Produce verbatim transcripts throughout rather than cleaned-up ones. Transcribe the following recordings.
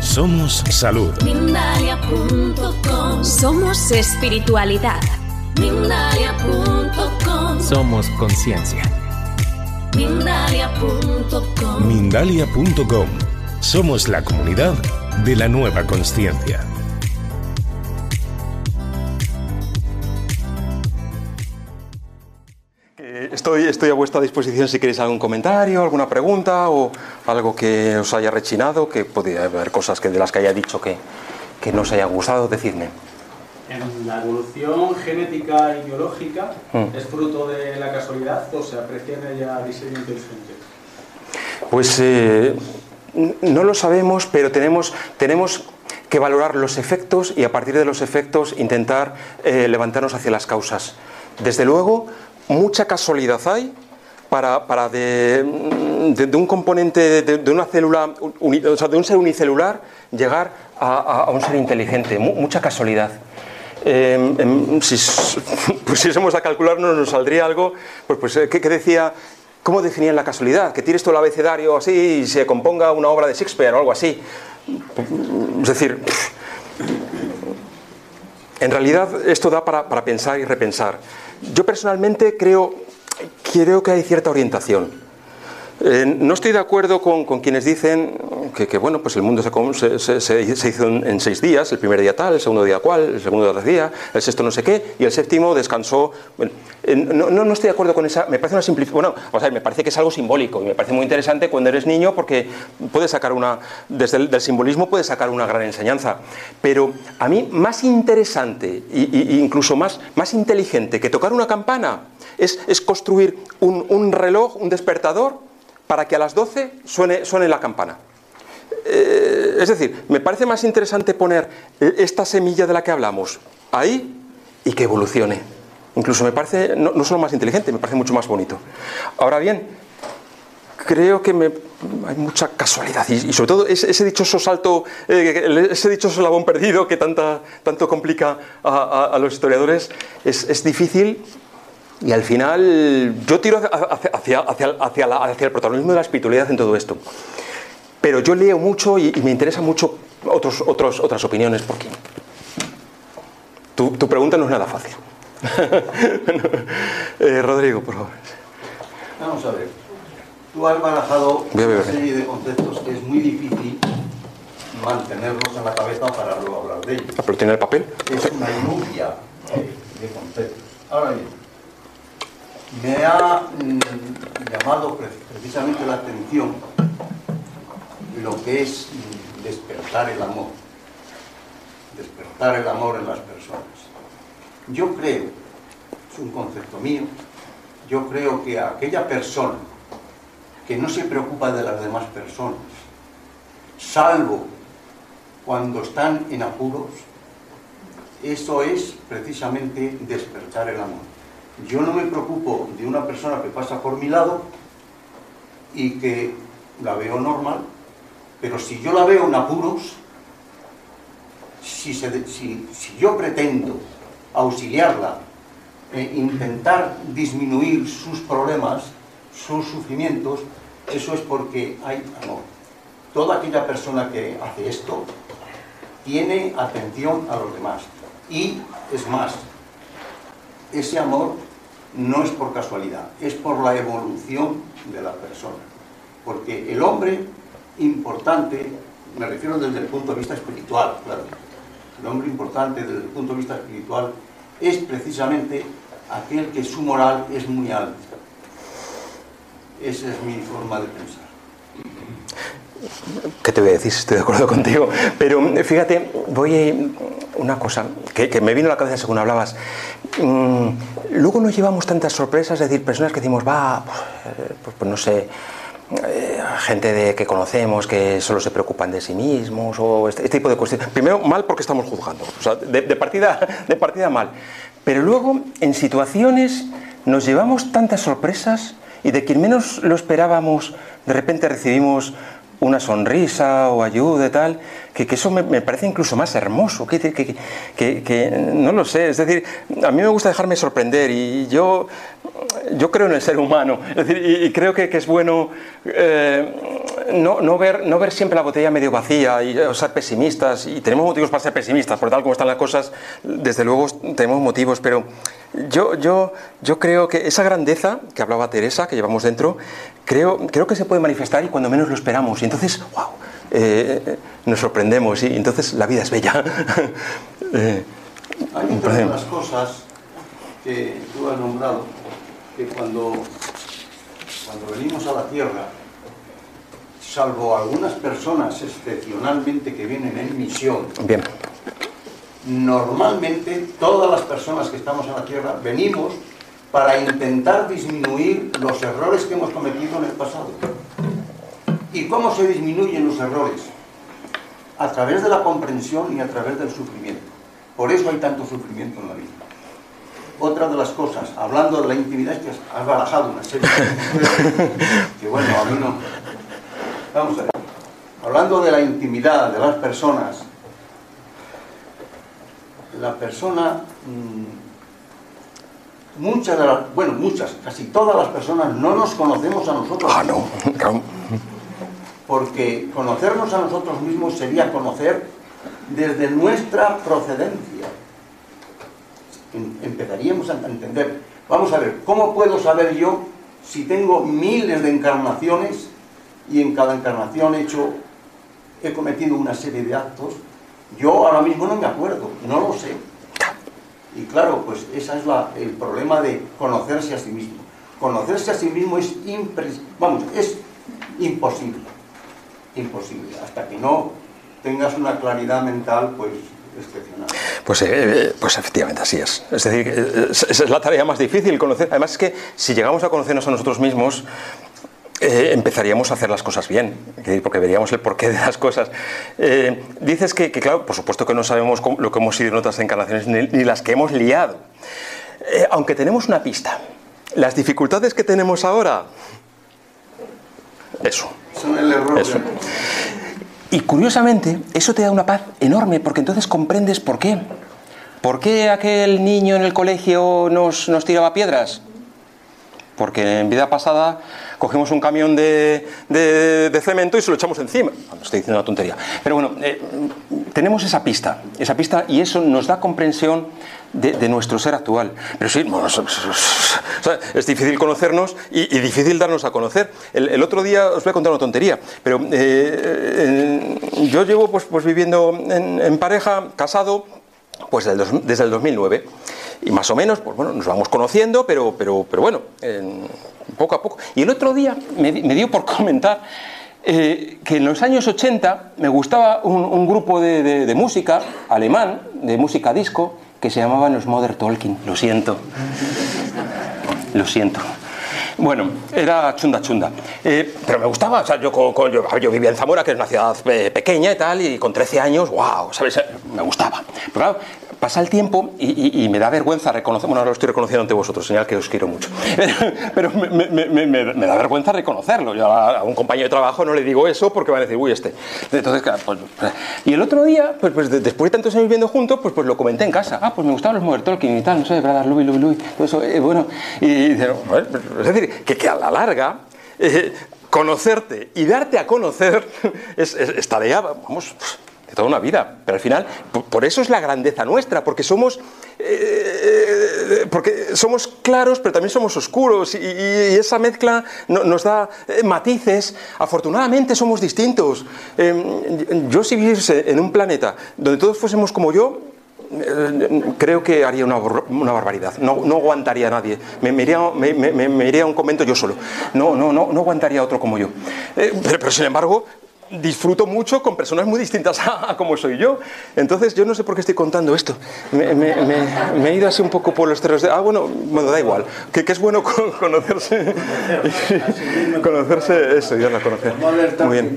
Somos salud. Mindalia punto com. Somos espiritualidad. Mindalia punto com. Somos conciencia. Mindalia punto com. Mindalia punto com. Somos la comunidad de la nueva consciencia. Estoy, estoy a vuestra disposición si queréis algún comentario, alguna pregunta o algo que os haya rechinado, que podría haber cosas que de las que haya dicho que, que no os haya gustado, decidme. ¿En la evolución genética y biológica Mm. es fruto de la casualidad o se aprecia en ella diseño inteligente? Pues eh, no lo sabemos, pero tenemos, tenemos que valorar los efectos y a partir de los efectos intentar eh, levantarnos hacia las causas. Desde luego, mucha casualidad hay para, para de, de, de un componente, de, de una célula, uni, o sea, de un ser unicelular, llegar a, a, a un ser inteligente. Mu, mucha casualidad. Eh, eh, si pusiésemos a calcularnos, nos saldría algo, pues, pues ¿qué, qué decía? ¿Cómo definían la casualidad? Que tires todo el abecedario así y se componga una obra de Shakespeare o algo así. Es decir, en realidad esto da para, para pensar y repensar. Yo personalmente creo, creo que hay cierta orientación. Eh, no estoy de acuerdo con, con quienes dicen que, que bueno, pues el mundo se, se, se, se hizo en, en seis días, el primer día tal, el segundo día cual, el segundo día día, el sexto no sé qué, y el séptimo descansó. Bueno, eh, no, no, no estoy de acuerdo con esa, me parece una simplificación, bueno, o sea, me parece que es algo simbólico, y me parece muy interesante cuando eres niño porque puedes sacar una, desde el del simbolismo puedes sacar una gran enseñanza, pero a mí más interesante e incluso más, más inteligente que tocar una campana es, es construir un, un reloj, un despertador, para que a las doce suene, suene la campana. Eh, es decir, me parece más interesante poner esta semilla de la que hablamos ahí y que evolucione. Incluso me parece, no, no solo más inteligente, me parece mucho más bonito. Ahora bien, creo que me, hay mucha casualidad y, y sobre todo ese, ese dichoso salto, eh, ese dichoso eslabón perdido que tanta, tanto complica a, a, a los historiadores, es, es difícil. Y al final yo tiro hacia, hacia, hacia, hacia, la, hacia el protagonismo de la espiritualidad en todo esto. Pero yo leo mucho y, y me interesan mucho otros, otros, otras opiniones, porque tu, tu pregunta no es nada fácil. Bueno, eh, Rodrigo, por favor. Vamos a ver. Tú has barajado una serie de conceptos que es muy difícil mantenerlos en la cabeza para luego hablar de ellos. ¿Pero tiene el papel? Es una lluvia de conceptos. Ahora bien, me ha mm, llamado precisamente la atención lo que es mm, despertar el amor. Despertar el amor en las personas. Yo creo, es un concepto mío, yo creo que aquella persona que no se preocupa de las demás personas, salvo cuando están en apuros, eso es precisamente despertar el amor. Yo no me preocupo de una persona que pasa por mi lado y que la veo normal, pero si yo la veo en apuros, si, se, si, si yo pretendo auxiliarla, e intentar disminuir sus problemas, sus sufrimientos, eso es porque hay amor. Toda aquella persona que hace esto tiene atención a los demás. Y, es más, ese amor no es por casualidad, es por la evolución de la persona. Porque el hombre importante, me refiero desde el punto de vista espiritual, claro, el hombre importante desde el punto de vista espiritual es precisamente aquel que su moral es muy alta. Esa es mi forma de pensar. ¿Qué te voy a decir? Estoy de acuerdo contigo. Pero fíjate, voy a una cosa que, que me vino a la cabeza según hablabas. Mm, luego nos llevamos tantas sorpresas, es decir, personas que decimos, va, pues, pues no sé, eh, gente de, que conocemos que solo se preocupan de sí mismos o este, este tipo de cuestiones. Primero, mal porque estamos juzgando, o sea, de, de, partida, de partida mal. Pero luego, en situaciones, nos llevamos tantas sorpresas y de quien menos lo esperábamos, de repente recibimos una sonrisa o ayuda y tal, que, que eso me, me parece incluso más hermoso, que, que, que, que, que no lo sé, es decir, a mí me gusta dejarme sorprender y yo, yo creo en el ser humano, es decir, y, y creo que, que es bueno, eh, no, no, ver, no ver siempre la botella medio vacía y o ser pesimistas, y tenemos motivos para ser pesimistas, por tal como están las cosas, desde luego tenemos motivos, pero yo, yo, yo creo que esa grandeza que hablaba Teresa, que llevamos dentro, creo, creo que se puede manifestar y cuando menos lo esperamos, y entonces, wow, eh, nos sorprendemos, y entonces la vida es bella. eh, Hay muchas de las cosas que tú has nombrado, que cuando, cuando venimos a la Tierra, salvo algunas personas excepcionalmente que vienen en misión, bien. Normalmente todas las personas que estamos en la Tierra venimos para intentar disminuir los errores que hemos cometido en el pasado. ¿Y cómo se disminuyen los errores? A través de la comprensión y a través del sufrimiento. Por eso hay tanto sufrimiento en la vida. Otra de las cosas, hablando de la intimidad, es que has barajado una serie de cosas que, bueno, a mí no... Vamos a ver. Hablando de la intimidad de las personas, la persona, mmm, muchas de las, bueno, muchas, casi todas las personas no nos conocemos a nosotros. Ah, no. Porque conocernos a nosotros mismos sería conocer desde nuestra procedencia. Empezaríamos a entender. Vamos a ver, ¿cómo puedo saber yo si tengo miles de encarnaciones y en cada encarnación he hecho, he cometido una serie de actos? Yo ahora mismo no me acuerdo, no lo sé. Y claro, pues ese es la, el problema de conocerse a sí mismo. Conocerse a sí mismo es, impres, vamos, es imposible. Imposible. Hasta que no tengas una claridad mental, pues, excepcional. Pues, eh, pues efectivamente así es. Es decir, esa es la tarea más difícil, conocer. Además es que si llegamos a conocernos a nosotros mismos, Eh, empezaríamos a hacer las cosas bien, porque veríamos el porqué de las cosas. Eh, dices que, que, claro, por supuesto que no sabemos cómo, lo que hemos sido en otras encarnaciones, ni, ni las que hemos liado. Eh, aunque tenemos una pista. Las dificultades que tenemos ahora, eso. Son el error. Eso. Y curiosamente, eso te da una paz enorme, porque entonces comprendes por qué. ¿Por qué aquel niño en el colegio nos, nos tiraba piedras? Porque en vida pasada cogimos un camión de, de, de cemento y se lo echamos encima. No estoy diciendo una tontería. Pero bueno, eh, tenemos esa pista, esa pista y eso nos da comprensión de, de nuestro ser actual. Pero sí, bueno, es, es, o sea, es difícil conocernos y, y difícil darnos a conocer. El, el otro día os voy a contar una tontería, pero eh, eh, yo llevo pues, pues viviendo en, en pareja, casado, pues desde el, dos, desde el dos mil nueve. Y más o menos, pues bueno, nos vamos conociendo, pero, pero, pero bueno, eh, poco a poco. Y el otro día me, me dio por comentar eh, que en los años ochenta me gustaba un, un grupo de, de, de música alemán, de música disco, que se llamaban los Modern Talking. Lo siento. Lo siento. Bueno, era chunda chunda. Eh, pero me gustaba, o sea, yo, con, con, yo, yo vivía en Zamora, que es una ciudad eh, pequeña y tal, y con trece años, wow, ¿sabes? Me gustaba. Pero claro, pasa el tiempo y, y, y me da vergüenza reconocer, bueno, ahora lo estoy reconociendo ante vosotros, señal que os quiero mucho, pero me, me, me, me, me da vergüenza reconocerlo. Yo a, a un compañero de trabajo no le digo eso porque van a decir, uy, este. Entonces, claro, pues, y el otro día, pues, pues después de tantos años viviendo juntos, pues, pues lo comenté en casa. Ah, pues me gustaban los Modern Talking y tal, no sé, Brother Louis, Louis, Louis, todo eso, eh, bueno. Y, y bueno, es decir, que, que a la larga, eh, conocerte y darte a conocer es, es, es tarea, vamos, de toda una vida, pero al final, por, por eso es la grandeza nuestra, porque somos, eh, porque somos claros, pero también somos oscuros, y, y esa mezcla no, nos da eh, matices. Afortunadamente somos distintos. Eh, yo si viviese en un planeta donde todos fuésemos como yo, eh, creo que haría una, una barbaridad. No, no aguantaría a nadie. Me, me, iría, me, me, me iría a un convento yo solo. No, no, no, no aguantaría a otro como yo. Eh, pero, pero sin embargo, disfruto mucho con personas muy distintas a, a como soy yo. Entonces yo no sé por qué estoy contando esto. Me, me, me, me he ido así un poco por los terrenos de... Ah, bueno, bueno, da igual. Que, que es bueno conocerse. Conocerse, eso, ya la conocer. Muy bien.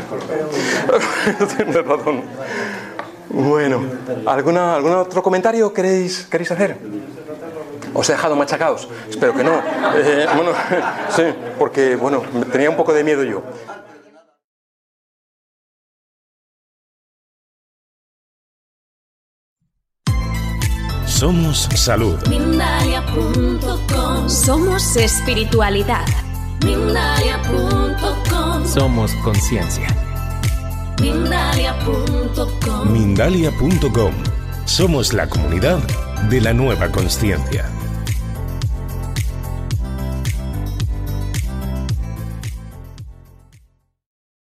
Tienes razón. Bueno, ¿alguna, ¿algún otro comentario queréis, queréis hacer? ¿Os he dejado machacados? Espero que no. Eh, bueno, sí, porque, bueno, tenía un poco de miedo yo. Somos salud. Mindalia punto com. Somos espiritualidad. Mindalia punto com. Somos conciencia. Mindalia punto com. Mindalia punto com. Somos la comunidad de la nueva consciencia.